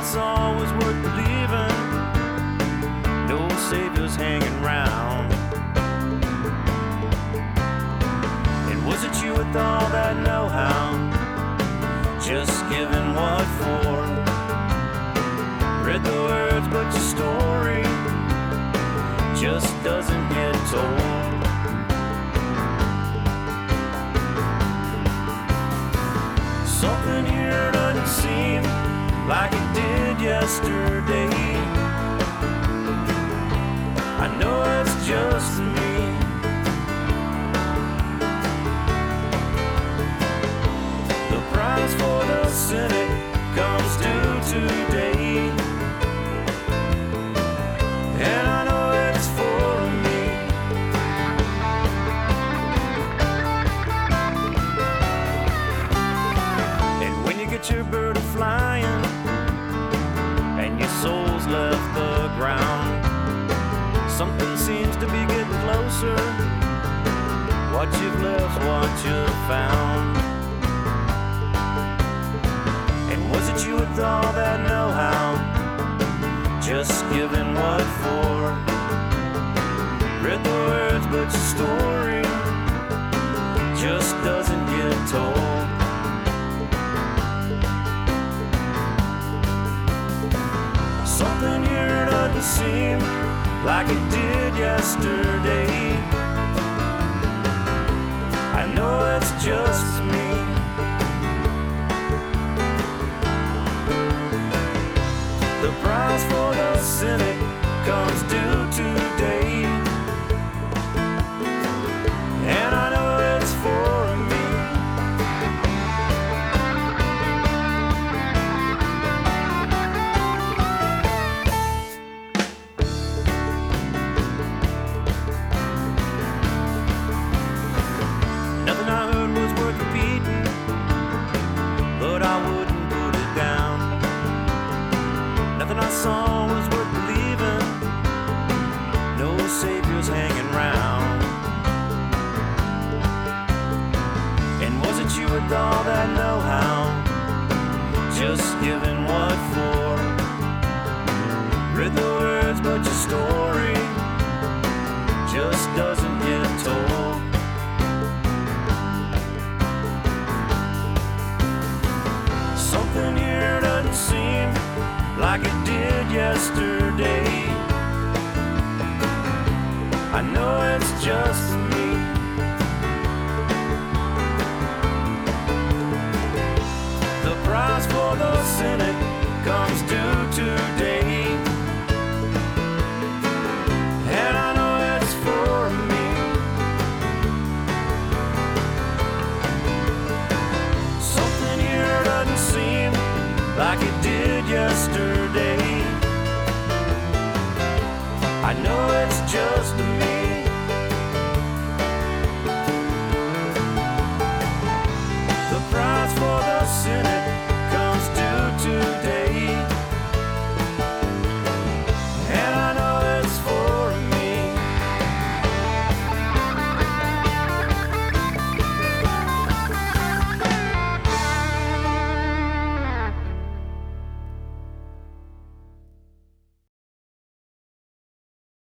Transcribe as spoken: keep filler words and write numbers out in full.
saw was worth believing. No saviors hanging round. And was it you with all that know-how, just giving what for? Read the words but your story just doesn't get told. Something here doesn't seem like it did yesterday. I know it's just me. The price for the cynic comes due today, and I know it's for me. And when you get your bird flying and your soul's left the ground, something seems to be getting closer. What you've left, what you've found. And was it you with all that know-how, just giving what for? Read the words but your story just doesn't get told. Something here doesn't seem like it did yesterday. I know it's just me. The price for the cynic comes due today, and I know it's for me. Nothing I heard was worth repeating, but I wouldn't put it down. Nothing I saw was worth believing. No saviors hanging round. And was it you with all that know-how, just giving what for? Read the words but your story just doesn't get told. Something here doesn't seem like it did yesterday. I know it's just me. The price for the cynic comes due today, and I know it's for me. Something here doesn't seem like it did yesterday. I know it's just